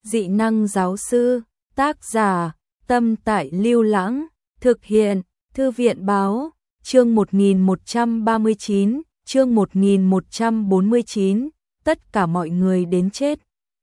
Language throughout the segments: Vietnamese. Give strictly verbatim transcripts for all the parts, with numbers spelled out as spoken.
dị năng giáo sư, tác giả, Tâm Tại Lưu Lãng, thực hiện, Thư viện báo, chương một nghìn một trăm ba mươi chín, chương một nghìn một trăm bốn mươi chín, tất cả mọi người đến chết.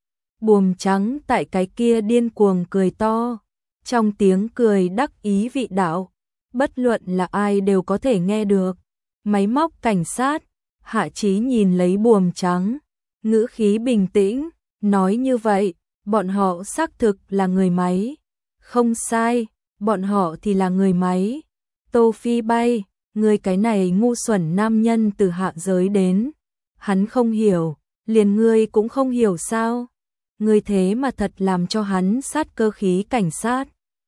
Buồm trắng tại cái kia điên cuồng cười to, trong tiếng cười đắc ý vị đạo, bất luận là ai đều có thể nghe được. Máy móc cảnh sát, Hạ Chí nhìn lấy buồm trắng, ngữ khí bình tĩnh, nói như vậy, bọn họ xác thực là người máy. Không sai, bọn họ thì là người máy. Tô Phi Bay, người cái này ngu xuẩn nam nhân từ hạ giới đến. Hắn không hiểu, liền ngươi cũng không hiểu sao. Ngươi thế mà thật làm cho hắn sát cơ khí cảnh sát.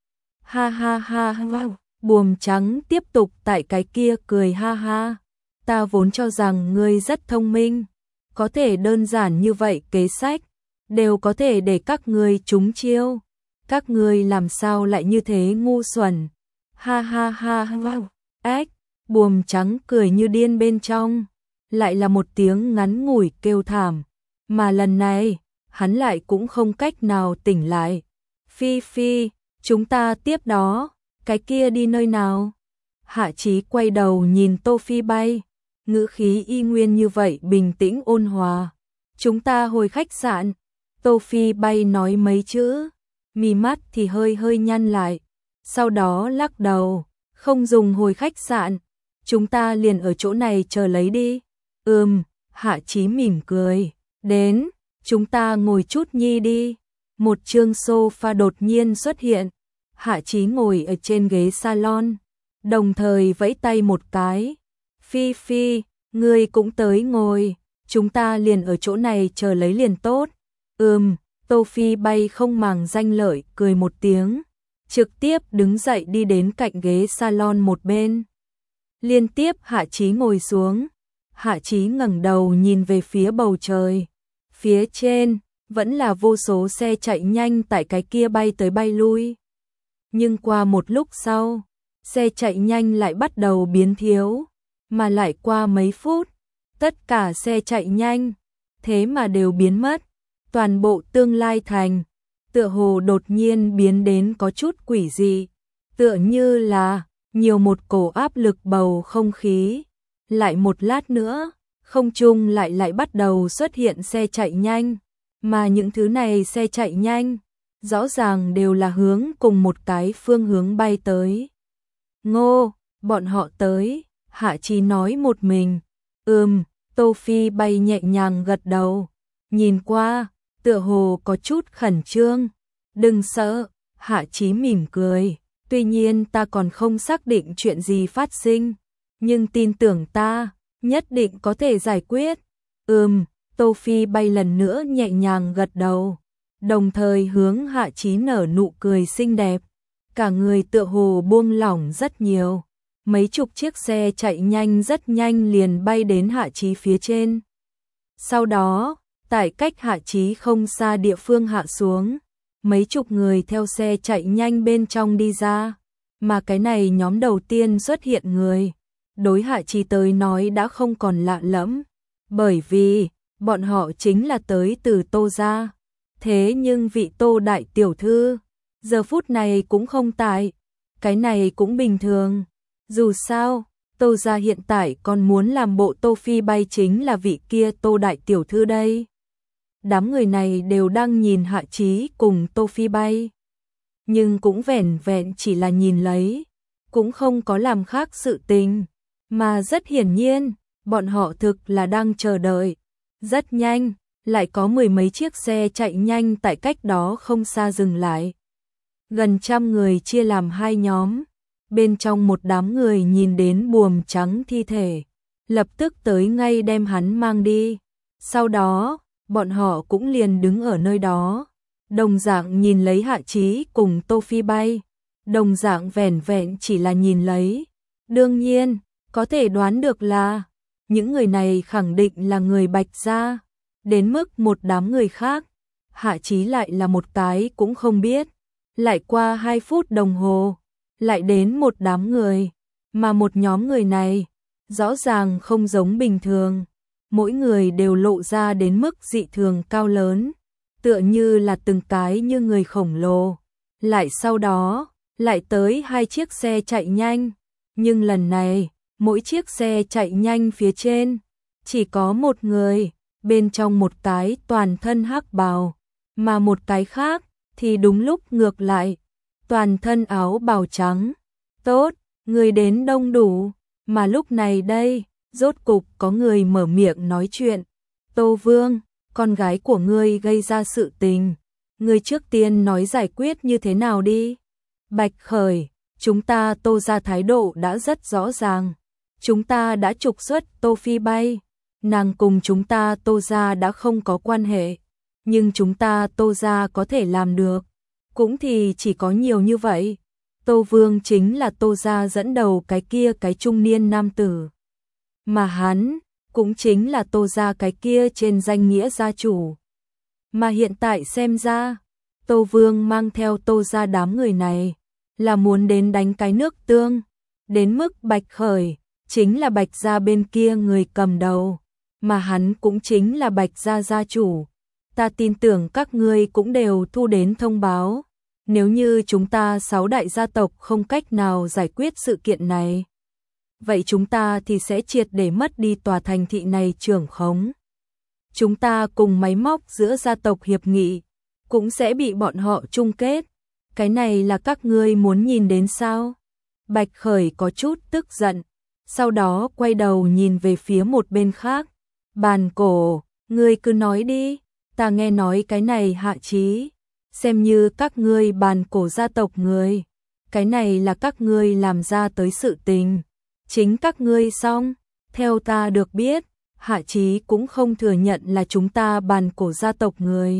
Ha ha ha ha, buồm trắng tiếp tục tại cái kia cười ha ha. Ta vốn cho rằng ngươi rất thông minh, có thể đơn giản như vậy kế sách, đều có thể để các ngươi trúng chiêu. Các ngươi làm sao lại như thế ngu xuẩn. Ha ha ha ha, ếch, buồm trắng cười như điên bên trong, lại là một tiếng ngắn ngủi kêu thảm, mà lần này, hắn lại cũng không cách nào tỉnh lại. Phi Phi, chúng ta tiếp đó, cái kia đi nơi nào? Hạ Chí quay đầu nhìn Tô Phi Bay, ngữ khí y nguyên như vậy bình tĩnh ôn hòa. Chúng ta hồi khách sạn. Tô Phi Bay nói mấy chữ, mí mắt thì hơi hơi nhăn lại, sau đó lắc đầu, không dùng hồi khách sạn, chúng ta liền ở chỗ này chờ lấy đi. Ừm, Hạ Chí mỉm cười, đến, chúng ta ngồi chút nhi đi. Một chương sofa đột nhiên xuất hiện, Hạ Chí ngồi ở trên ghế salon, đồng thời vẫy tay một cái. Phi Phi, ngươi cũng tới ngồi, chúng ta liền ở chỗ này chờ lấy liền tốt. Ừm, Tô Phi Bay không màng danh lợi cười một tiếng, trực tiếp đứng dậy đi đến cạnh ghế salon một bên. Liên tiếp Hạ Chí ngồi xuống, Hạ Chí ngẩng đầu nhìn về phía bầu trời. Phía trên, vẫn là vô số xe chạy nhanh tại cái kia bay tới bay lui. Nhưng qua một lúc sau, xe chạy nhanh lại bắt đầu biến thiếu, mà lại qua mấy phút, tất cả xe chạy nhanh, thế mà đều biến mất. Toàn bộ tương lai thành, tựa hồ đột nhiên biến đến có chút quỷ dị, tựa như là nhiều một cổ áp lực bầu không khí. Lại một lát nữa, không trung lại lại bắt đầu xuất hiện xe chạy nhanh, mà những thứ này xe chạy nhanh, rõ ràng đều là hướng cùng một cái phương hướng bay tới. Ngô, bọn họ tới, Hạ Chí nói một mình. Ừm, Tô Phi Bay nhẹ nhàng gật đầu, nhìn qua, tựa hồ có chút khẩn trương. Đừng sợ, Hạ Chí mỉm cười, tuy nhiên ta còn không xác định chuyện gì phát sinh, nhưng tin tưởng ta, nhất định có thể giải quyết. Ừm, Tô Phi Bay lần nữa nhẹ nhàng gật đầu, đồng thời hướng Hạ Chí nở nụ cười xinh đẹp, cả người tựa hồ buông lỏng rất nhiều. Mấy chục chiếc xe chạy nhanh rất nhanh liền bay đến Hạ Chí phía trên. Sau đó, tại cách Hạ Chí không xa địa phương hạ xuống, mấy chục người theo xe chạy nhanh bên trong đi ra, mà cái này nhóm đầu tiên xuất hiện người, đối Hạ Chí tới nói đã không còn lạ lẫm, bởi vì bọn họ chính là tới từ Tô gia. Thế nhưng vị Tô đại tiểu thư, giờ phút này cũng không tại, cái này cũng bình thường, dù sao, Tô gia hiện tại còn muốn làm bộ Tô Phi Bay chính là vị kia Tô đại tiểu thư đây. Đám người này đều đang nhìn Hạ Chí cùng Tô Phi Bay, nhưng cũng vẻn vẹn chỉ là nhìn lấy, cũng không có làm khác sự tình, mà rất hiển nhiên, bọn họ thực là đang chờ đợi. Rất nhanh, lại có mười mấy chiếc xe chạy nhanh tại cách đó không xa dừng lại. Gần trăm người chia làm hai nhóm, bên trong một đám người nhìn đến buồm trắng thi thể, lập tức tới ngay đem hắn mang đi. Sau đó, bọn họ cũng liền đứng ở nơi đó, đồng dạng nhìn lấy Hạ Chí cùng Tô Phi Bay, đồng dạng vẻn vẹn chỉ là nhìn lấy. Đương nhiên, có thể đoán được là, những người này khẳng định là người Bạch gia, đến mức một đám người khác, Hạ Chí lại là một cái cũng không biết. Lại qua hai phút đồng hồ, lại đến một đám người, mà một nhóm người này, rõ ràng không giống bình thường. Mỗi người đều lộ ra đến mức dị thường cao lớn, tựa như là từng cái như người khổng lồ. Lại sau đó, lại tới hai chiếc xe chạy nhanh, nhưng lần này, mỗi chiếc xe chạy nhanh phía trên, chỉ có một người, bên trong một cái toàn thân hắc bào, mà một cái khác, thì đúng lúc ngược lại, toàn thân áo bào trắng. Tốt, người đến đông đủ, mà lúc này đây, rốt cục có người mở miệng nói chuyện. Tô Vương, con gái của ngươi gây ra sự tình, ngươi trước tiên nói giải quyết như thế nào đi. Bạch Khởi, chúng ta Tô ra thái độ đã rất rõ ràng. Chúng ta đã trục xuất Tô Phi bay, nàng cùng chúng ta Tô ra đã không có quan hệ, nhưng chúng ta Tô ra có thể làm được, cũng thì chỉ có nhiều như vậy. Tô Vương chính là Tô gia dẫn đầu cái kia cái trung niên nam tử, mà hắn cũng chính là Tô gia cái kia trên danh nghĩa gia chủ. Mà hiện tại xem ra, Tô Vương mang theo Tô gia đám người này là muốn đến đánh cái nước tương, đến mức Bạch Khởi chính là Bạch gia bên kia người cầm đầu, mà hắn cũng chính là Bạch gia gia chủ. Ta tin tưởng các ngươi cũng đều thu đến thông báo. Nếu như chúng ta sáu đại gia tộc không cách nào giải quyết sự kiện này, vậy chúng ta thì sẽ triệt để mất đi tòa thành thị này trưởng khống. Chúng ta cùng máy móc giữa gia tộc hiệp nghị, cũng sẽ bị bọn họ chung kết. Cái này là các ngươi muốn nhìn đến sao? Bạch Khởi có chút tức giận, sau đó quay đầu nhìn về phía một bên khác. Bàn Cổ, ngươi cứ nói đi, ta nghe nói cái này Hạ Chí. Xem như các ngươi Bàn Cổ gia tộc người, cái này là các ngươi làm ra tới sự tình, chính các ngươi xong. Theo ta được biết, Hạ Chí cũng không thừa nhận là chúng ta Bàn Cổ gia tộc người.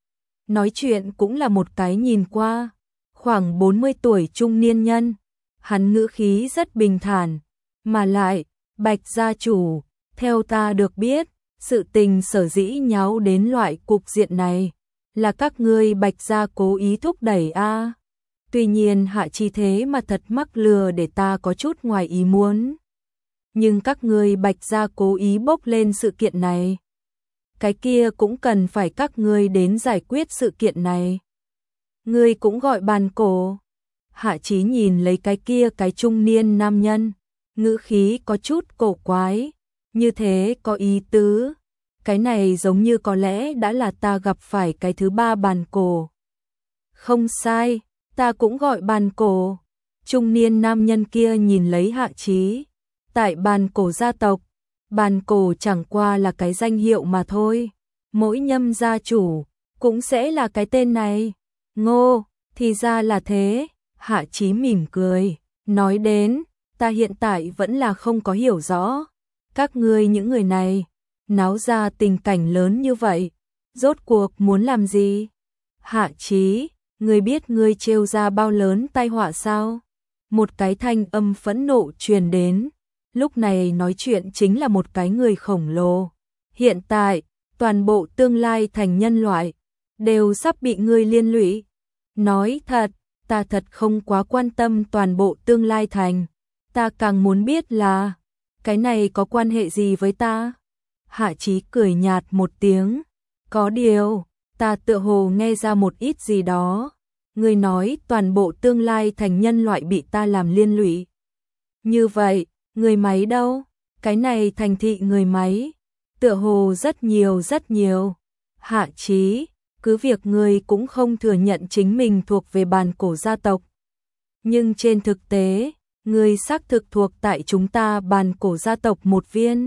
Nói chuyện cũng là một cái nhìn qua, khoảng bốn mươi tuổi trung niên nhân, hắn ngữ khí rất bình thản, mà lại, Bạch gia chủ, theo ta được biết, sự tình sở dĩ nháo đến loại cục diện này là các ngươi Bạch gia cố ý thúc đẩy a. Tuy nhiên Hạ Chí thế mà thật mắc lừa để ta có chút ngoài ý muốn. Nhưng các ngươi Bạch gia cố ý bốc lên sự kiện này, cái kia cũng cần phải các ngươi đến giải quyết sự kiện này. Ngươi cũng gọi Bàn Cổ. Hạ Chí nhìn lấy cái kia cái trung niên nam nhân, ngữ khí có chút cổ quái, như thế có ý tứ. Cái này giống như có lẽ đã là ta gặp phải cái thứ ba Bàn Cổ. Không sai, ta cũng gọi Bàn Cổ. Trung niên nam nhân kia nhìn lấy Hạ Chí. Tại Bàn Cổ gia tộc, Bàn Cổ chẳng qua là cái danh hiệu mà thôi. Mỗi nhâm gia chủ cũng sẽ là cái tên này. Ngô, thì ra là thế. Hạ Chí mỉm cười, nói đến, ta hiện tại vẫn là không có hiểu rõ. Các ngươi những người này náo ra tình cảnh lớn như vậy, rốt cuộc muốn làm gì? Hạ Chí, ngươi biết ngươi trêu ra bao lớn tai họa sao? Một cái thanh âm phẫn nộ truyền đến, lúc này nói chuyện chính là một cái người khổng lồ. Hiện tại, toàn bộ tương lai thành nhân loại, đều sắp bị ngươi liên lụy. Nói thật, ta thật không quá quan tâm toàn bộ tương lai thành, ta càng muốn biết là, cái này có quan hệ gì với ta? Hạ Chí cười nhạt một tiếng, có điều, ta tựa hồ nghe ra một ít gì đó. Ngươi nói toàn bộ tương lai thành nhân loại bị ta làm liên lụy. Như vậy, người máy đâu? Cái này thành thị người máy, tựa hồ rất nhiều rất nhiều. Hạ Chí, cứ việc ngươi cũng không thừa nhận chính mình thuộc về Bàn Cổ gia tộc. Nhưng trên thực tế, ngươi xác thực thuộc tại chúng ta Bàn Cổ gia tộc một viên.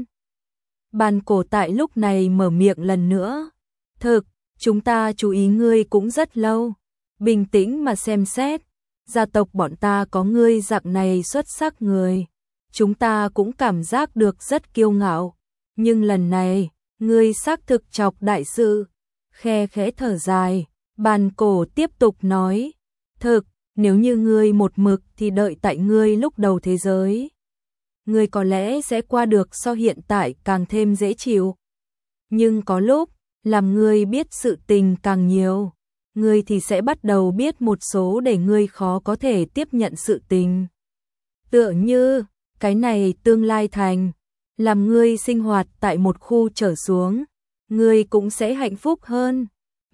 Bàn Cổ tại lúc này mở miệng lần nữa. Thực, chúng ta chú ý ngươi cũng rất lâu. Bình tĩnh mà xem xét, gia tộc bọn ta có ngươi dạng này xuất sắc người. Chúng ta cũng cảm giác được rất kiêu ngạo. Nhưng lần này, ngươi xác thực chọc đại sự. Khe khẽ thở dài, Bàn Cổ tiếp tục nói. Thực, nếu như ngươi một mực thì đợi tại ngươi lúc đầu thế giới. Ngươi có lẽ sẽ qua được so hiện tại càng thêm dễ chịu. Nhưng có lúc, làm ngươi biết sự tình càng nhiều, ngươi thì sẽ bắt đầu biết một số để ngươi khó có thể tiếp nhận sự tình. Tựa như, cái này tương lai thành, làm ngươi sinh hoạt tại một khu trở xuống, ngươi cũng sẽ hạnh phúc hơn.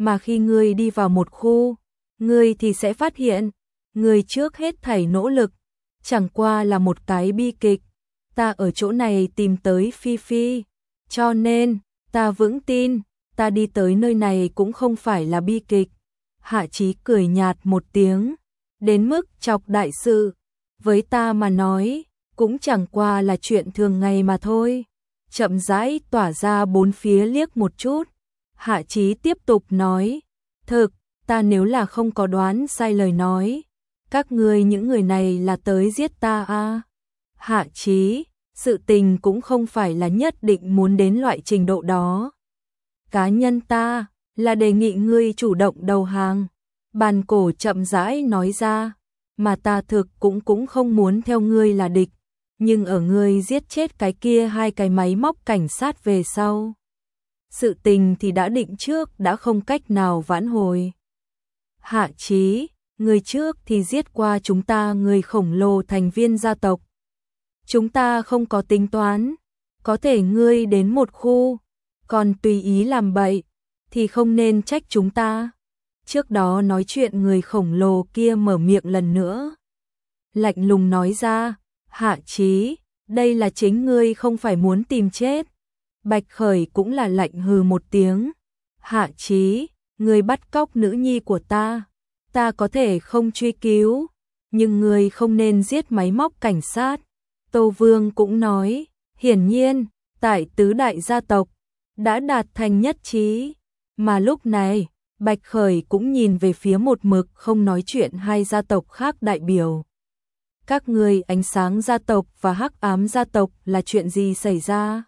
mà khi ngươi đi vào một khu, ngươi thì sẽ phát hiện, ngươi trước hết thảy nỗ lực, chẳng qua là một cái bi kịch. Ta ở chỗ này tìm tới Phi Phi, cho nên, ta vững tin, ta đi tới nơi này cũng không phải là bi kịch. Hạ Chí cười nhạt một tiếng, đến mức chọc đại sự, với ta mà nói, cũng chẳng qua là chuyện thường ngày mà thôi. Chậm rãi tỏa ra bốn phía liếc một chút, Hạ Chí tiếp tục nói, thực, ta nếu là không có đoán sai lời nói, các ngươi những người này là tới giết ta à? Hạ Chí, sự tình cũng không phải là nhất định muốn đến loại trình độ đó. Cá nhân ta, là đề nghị ngươi chủ động đầu hàng. Bàn Cổ chậm rãi nói ra, mà ta thực cũng cũng không muốn theo ngươi là địch, nhưng ở ngươi giết chết cái kia hai cái máy móc cảnh sát về sau. Sự tình thì đã định trước, đã không cách nào vãn hồi. Hạ Chí, người trước thì giết qua chúng ta người khổng lồ thành viên gia tộc. Chúng ta không có tính toán, có thể ngươi đến một khu, còn tùy ý làm bậy, thì không nên trách chúng ta. Trước đó nói chuyện người khổng lồ kia mở miệng lần nữa. Lạnh lùng nói ra, Hạ Chí, đây là chính ngươi không phải muốn tìm chết. Bạch Khởi cũng là lạnh hừ một tiếng. Hạ Chí, ngươi bắt cóc nữ nhi của ta, ta có thể không truy cứu, nhưng ngươi không nên giết máy móc cảnh sát. Tô Vương cũng nói, hiển nhiên, tại tứ đại gia tộc, đã đạt thành nhất trí, mà lúc này, Bạch Khởi cũng nhìn về phía một mực không nói chuyện hai gia tộc khác đại biểu. Các ngươi ánh sáng gia tộc và hắc ám gia tộc là chuyện gì xảy ra?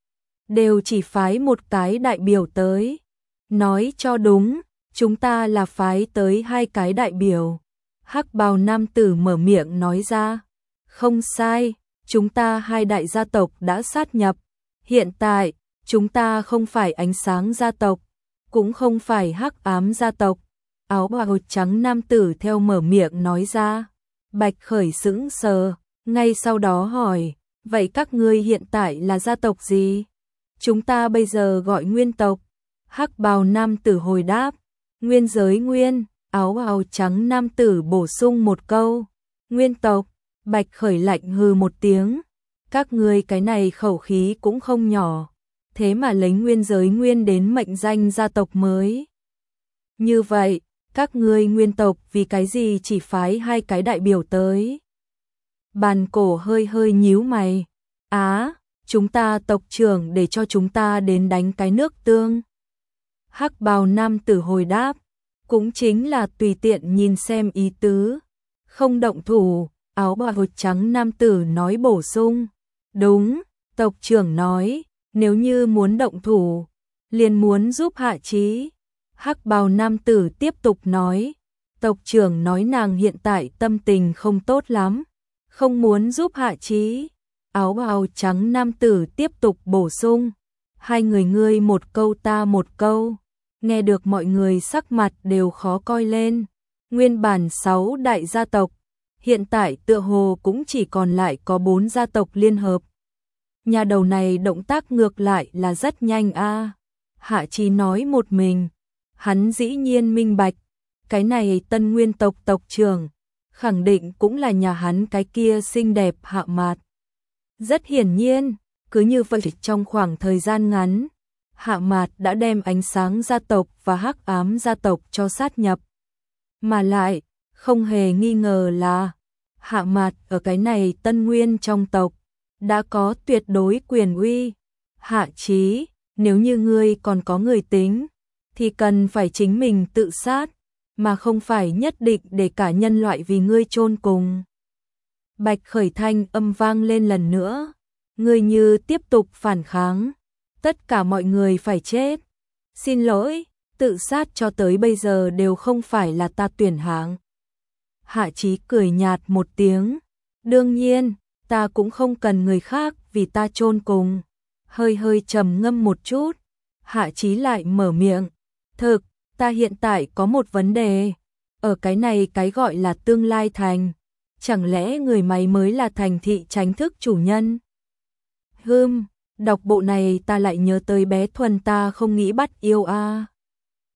Đều chỉ phái một cái đại biểu tới. Nói cho đúng, chúng ta là phái tới hai cái đại biểu. Hắc bào nam tử mở miệng nói ra. Không sai, chúng ta hai đại gia tộc đã sát nhập. Hiện tại, chúng ta không phải ánh sáng gia tộc, cũng không phải hắc ám gia tộc. Áo bào trắng nam tử theo mở miệng nói ra. Bạch Khởi sững sờ, ngay sau đó hỏi, vậy các ngươi hiện tại là gia tộc gì? Chúng ta bây giờ gọi nguyên tộc. Hắc bào nam tử hồi đáp, nguyên giới nguyên. Áo bào trắng nam tử bổ sung một câu, nguyên tộc. Bạch Khởi lạnh hừ một tiếng, các ngươi cái này khẩu khí cũng không nhỏ, thế mà lấy nguyên giới nguyên đến mệnh danh gia tộc mới. Như vậy, các ngươi nguyên tộc vì cái gì chỉ phái hai cái đại biểu tới? Bàn Cổ hơi hơi nhíu mày, á, chúng ta tộc trưởng để cho chúng ta đến đánh cái nước tương. Hắc bào nam tử hồi đáp, cũng chính là tùy tiện nhìn xem ý tứ, không động thủ. Áo bào trắng nam tử nói bổ sung, đúng, tộc trưởng nói, nếu như muốn động thủ, liền muốn giúp Hạ Chí. Hắc bào nam tử tiếp tục nói, tộc trưởng nói nàng hiện tại tâm tình không tốt lắm, không muốn giúp Hạ Chí. Áo bào trắng nam tử tiếp tục bổ sung, hai người ngươi một câu ta một câu, nghe được mọi người sắc mặt đều khó coi lên. Nguyên bản sáu đại gia tộc, hiện tại tựa hồ cũng chỉ còn lại có bốn gia tộc liên hợp. Nhà đầu này động tác ngược lại là rất nhanh a. À. Hạ Chí nói một mình, hắn dĩ nhiên minh bạch, cái này tân nguyên tộc tộc trưởng, khẳng định cũng là nhà hắn cái kia xinh đẹp Hạ Mạt. Rất hiển nhiên, cứ như vậy trong khoảng thời gian ngắn, Hạ Mạt đã đem ánh sáng gia tộc và hắc ám gia tộc cho sát nhập. Mà lại, không hề nghi ngờ là Hạ Mạt ở cái này tân nguyên trong tộc đã có tuyệt đối quyền uy. Hạ Chí, nếu như ngươi còn có người tính, thì cần phải chính mình tự sát, mà không phải nhất định để cả nhân loại vì ngươi chôn cùng. Bạch Khởi thanh âm vang lên lần nữa, ngươi như tiếp tục phản kháng, tất cả mọi người phải chết. Xin lỗi, tự sát cho tới bây giờ đều không phải là ta tuyển hạng. Hạ Chí cười nhạt một tiếng, đương nhiên, ta cũng không cần người khác vì ta chôn cùng. Hơi hơi trầm ngâm một chút, Hạ Chí lại mở miệng, thực, ta hiện tại có một vấn đề, ở cái này cái gọi là tương lai thành, chẳng lẽ người máy mới là thành thị tránh thức chủ nhân? Hừm, đọc bộ này ta lại nhớ tới bé Thuần ta không nghĩ bắt yêu a. À.